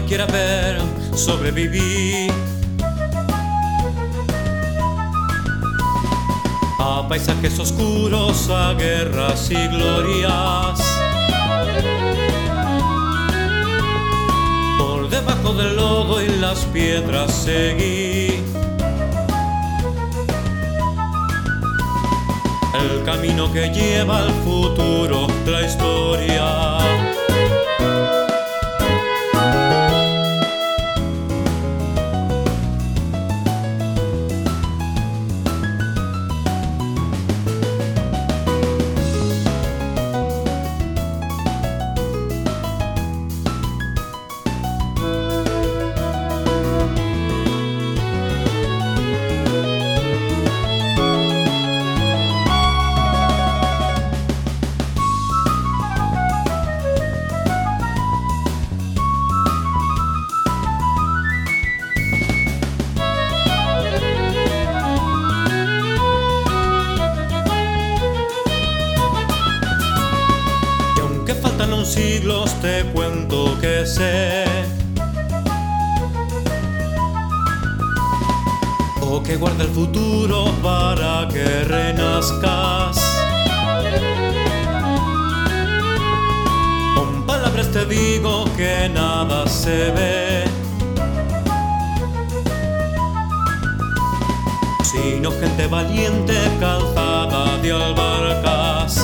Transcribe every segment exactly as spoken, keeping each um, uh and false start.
quiera ver sobrevivir a paisajes oscuros, a guerras y glorias. Por debajo del lodo y las piedras seguí el camino que lleva al futuro, la historia. Faltan unos siglos, te cuento que sé, o que guarda el futuro para que renazcas. Con palabras te digo que nada se ve, sino gente valiente calzada de albarcas.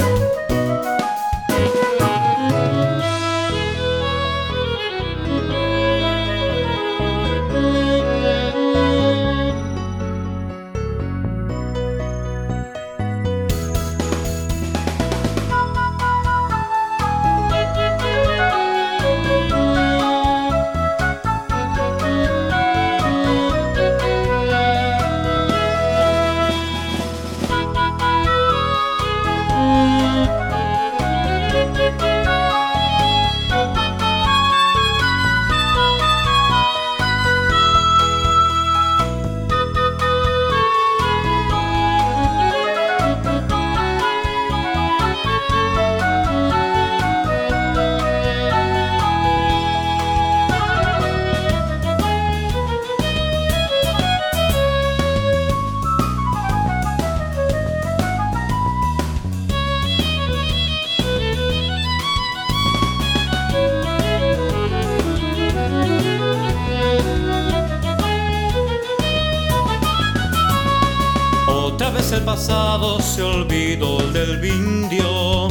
Otra vez el pasado se olvidó del indio,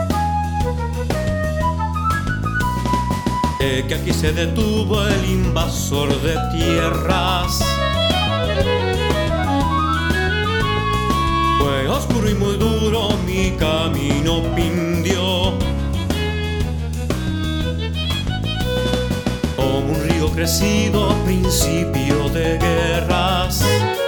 de que aquí se detuvo el invasor de tierras. Fue oscuro y muy duro mi camino pindio, como un río crecido, principio de guerras.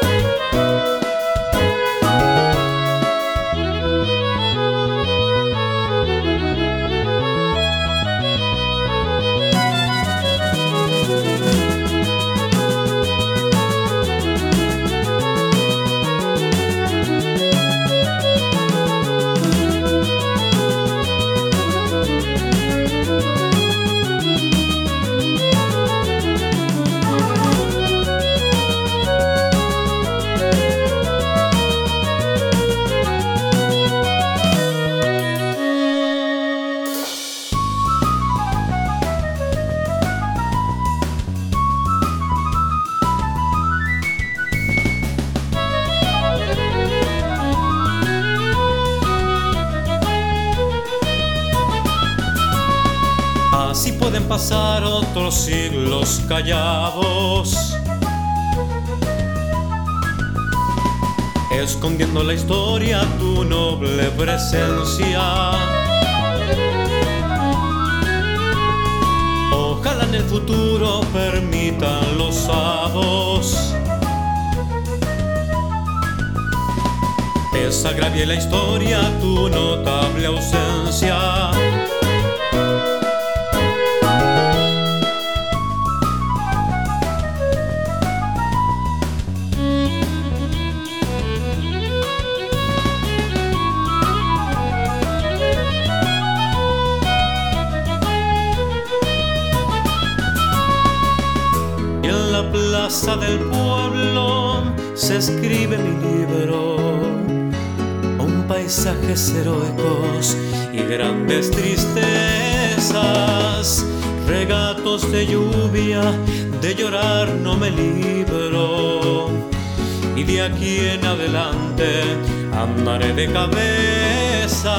Así pueden pasar otros siglos callados, escondiendo la historia tu noble presencia. Ojalá en el futuro permitan los hados desagravie la historia tu notable ausencia. plaza del pueblo se escribe mi libro, con paisajes heroicos y grandes tristezas, regatos de lluvia, de llorar no me libro, y de aquí en adelante andaré de cabeza.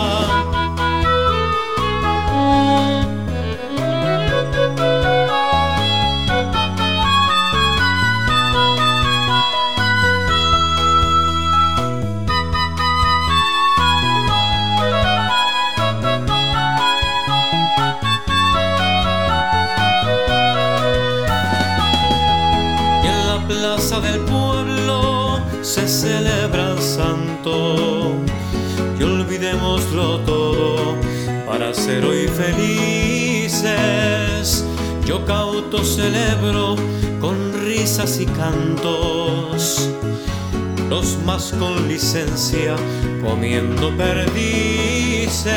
Plaza del pueblo se celebra el santo, y olvidémoslo todo para ser hoy felices. Yo cauto celebro con risas y cantos, los más con licencia comiendo perdices.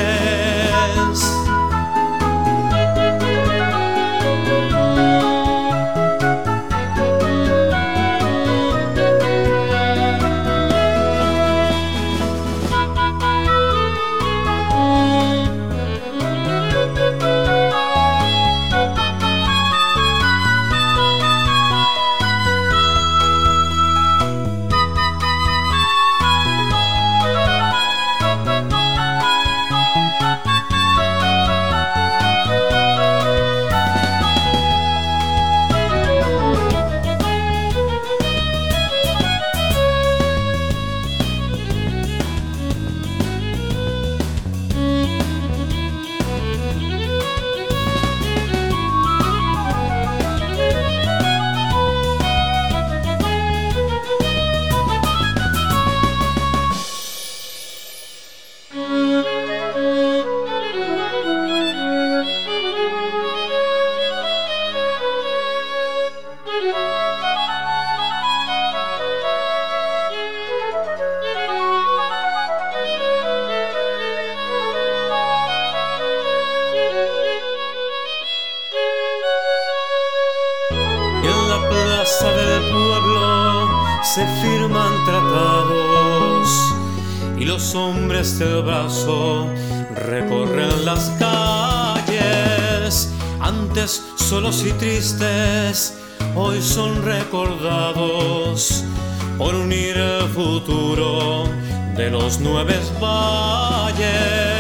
Y en la plaza del pueblo se firman tratados, y los hombres del brazo recorren las calles. Antes solos y tristes, hoy son recordados por unir el futuro de los nueve valles.